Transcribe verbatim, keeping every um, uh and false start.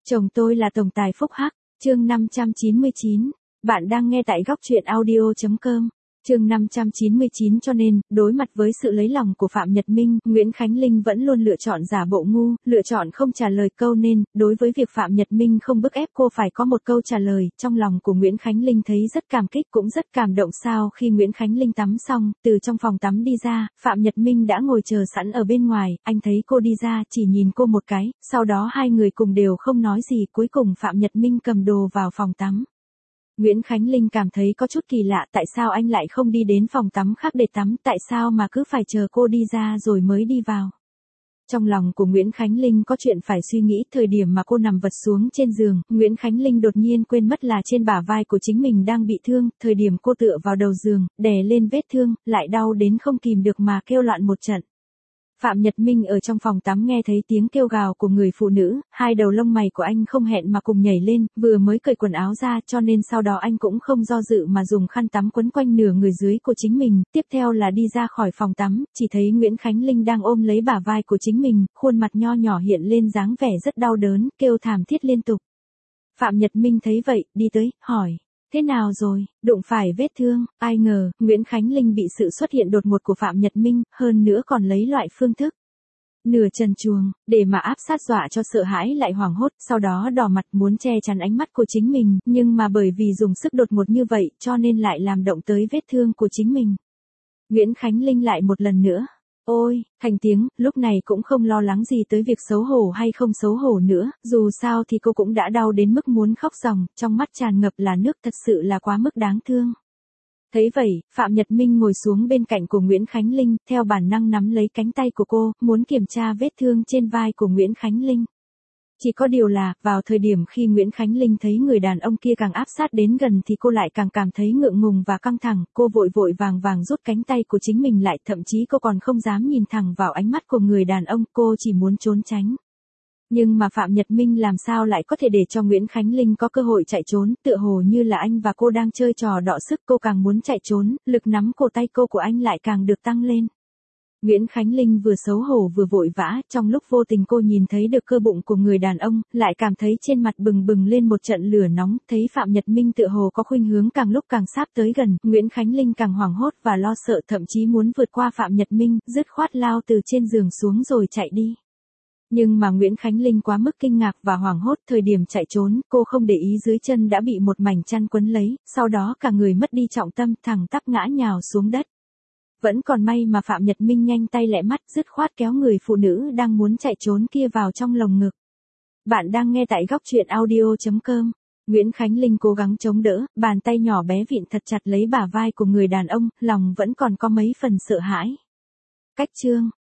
Chồng tôi là tổng tài phúc hắc, chương năm trăm chín mươi chín. Bạn đang nghe tại góc truyện audio chấm com. Chương năm trăm chín mươi chín. Cho nên, đối mặt với sự lấy lòng của Phạm Nhật Minh, Nguyễn Khánh Linh vẫn luôn lựa chọn giả bộ ngu, lựa chọn không trả lời câu nên, đối với việc Phạm Nhật Minh không bức ép cô phải có một câu trả lời, trong lòng của Nguyễn Khánh Linh thấy rất cảm kích cũng rất cảm động. Sao khi Nguyễn Khánh Linh tắm xong, từ trong phòng tắm đi ra, Phạm Nhật Minh đã ngồi chờ sẵn ở bên ngoài, anh thấy cô đi ra, chỉ nhìn cô một cái, sau đó hai người cùng đều không nói gì, cuối cùng Phạm Nhật Minh cầm đồ vào phòng tắm. Nguyễn Khánh Linh cảm thấy có chút kỳ lạ, tại sao anh lại không đi đến phòng tắm khác để tắm, tại sao mà cứ phải chờ cô đi ra rồi mới đi vào. Trong lòng của Nguyễn Khánh Linh có chuyện phải suy nghĩ, thời điểm mà cô nằm vật xuống trên giường, Nguyễn Khánh Linh đột nhiên quên mất là trên bả vai của chính mình đang bị thương, thời điểm cô tựa vào đầu giường, đè lên vết thương, lại đau đến không kìm được mà kêu loạn một trận. Phạm Nhật Minh ở trong phòng tắm nghe thấy tiếng kêu gào của người phụ nữ, hai đầu lông mày của anh không hẹn mà cùng nhảy lên, vừa mới cởi quần áo ra cho nên sau đó anh cũng không do dự mà dùng khăn tắm quấn quanh nửa người dưới của chính mình, tiếp theo là đi ra khỏi phòng tắm, chỉ thấy Nguyễn Khánh Linh đang ôm lấy bả vai của chính mình, khuôn mặt nho nhỏ hiện lên dáng vẻ rất đau đớn, kêu thảm thiết liên tục. Phạm Nhật Minh thấy vậy, đi tới, hỏi. Thế nào rồi, đụng phải vết thương, ai ngờ, Nguyễn Khánh Linh bị sự xuất hiện đột ngột của Phạm Nhật Minh, hơn nữa còn lấy loại phương thức nửa trần truồng, để mà áp sát dọa cho sợ hãi lại hoảng hốt, sau đó đỏ mặt muốn che chắn ánh mắt của chính mình, nhưng mà bởi vì dùng sức đột ngột như vậy, cho nên lại làm động tới vết thương của chính mình. Nguyễn Khánh Linh lại một lần nữa. Ôi, thành tiếng, lúc này cũng không lo lắng gì tới việc xấu hổ hay không xấu hổ nữa, dù sao thì cô cũng đã đau đến mức muốn khóc ròng, trong mắt tràn ngập là nước, thật sự là quá mức đáng thương. Thấy vậy, Phạm Nhật Minh ngồi xuống bên cạnh của Nguyễn Khánh Linh, theo bản năng nắm lấy cánh tay của cô, muốn kiểm tra vết thương trên vai của Nguyễn Khánh Linh. Chỉ có điều là, vào thời điểm khi Nguyễn Khánh Linh thấy người đàn ông kia càng áp sát đến gần thì cô lại càng cảm thấy ngượng ngùng và căng thẳng, cô vội vội vàng vàng rút cánh tay của chính mình lại, thậm chí cô còn không dám nhìn thẳng vào ánh mắt của người đàn ông, cô chỉ muốn trốn tránh. Nhưng mà Phạm Nhật Minh làm sao lại có thể để cho Nguyễn Khánh Linh có cơ hội chạy trốn, tựa hồ như là anh và cô đang chơi trò đọ sức, cô càng muốn chạy trốn, lực nắm cổ tay cô của anh lại càng được tăng lên. Nguyễn Khánh Linh vừa xấu hổ vừa vội vã, trong lúc vô tình cô nhìn thấy được cơ bụng của người đàn ông, lại cảm thấy trên mặt bừng bừng lên một trận lửa nóng, thấy Phạm Nhật Minh tựa hồ có khuynh hướng càng lúc càng sáp tới gần, Nguyễn Khánh Linh càng hoảng hốt và lo sợ, thậm chí muốn vượt qua Phạm Nhật Minh, dứt khoát lao từ trên giường xuống rồi chạy đi. Nhưng mà Nguyễn Khánh Linh quá mức kinh ngạc và hoảng hốt, thời điểm chạy trốn, cô không để ý dưới chân đã bị một mảnh chăn quấn lấy, sau đó cả người mất đi trọng tâm, thẳng tắp ngã nhào xuống đất. Vẫn còn may mà Phạm Nhật Minh nhanh tay lẹ mắt, dứt khoát kéo người phụ nữ đang muốn chạy trốn kia vào trong lồng ngực. Bạn đang nghe tại góc truyện audio chấm com. Nguyễn Khánh Linh cố gắng chống đỡ, bàn tay nhỏ bé vịn thật chặt lấy bả vai của người đàn ông, lòng vẫn còn có mấy phần sợ hãi. Cách chương,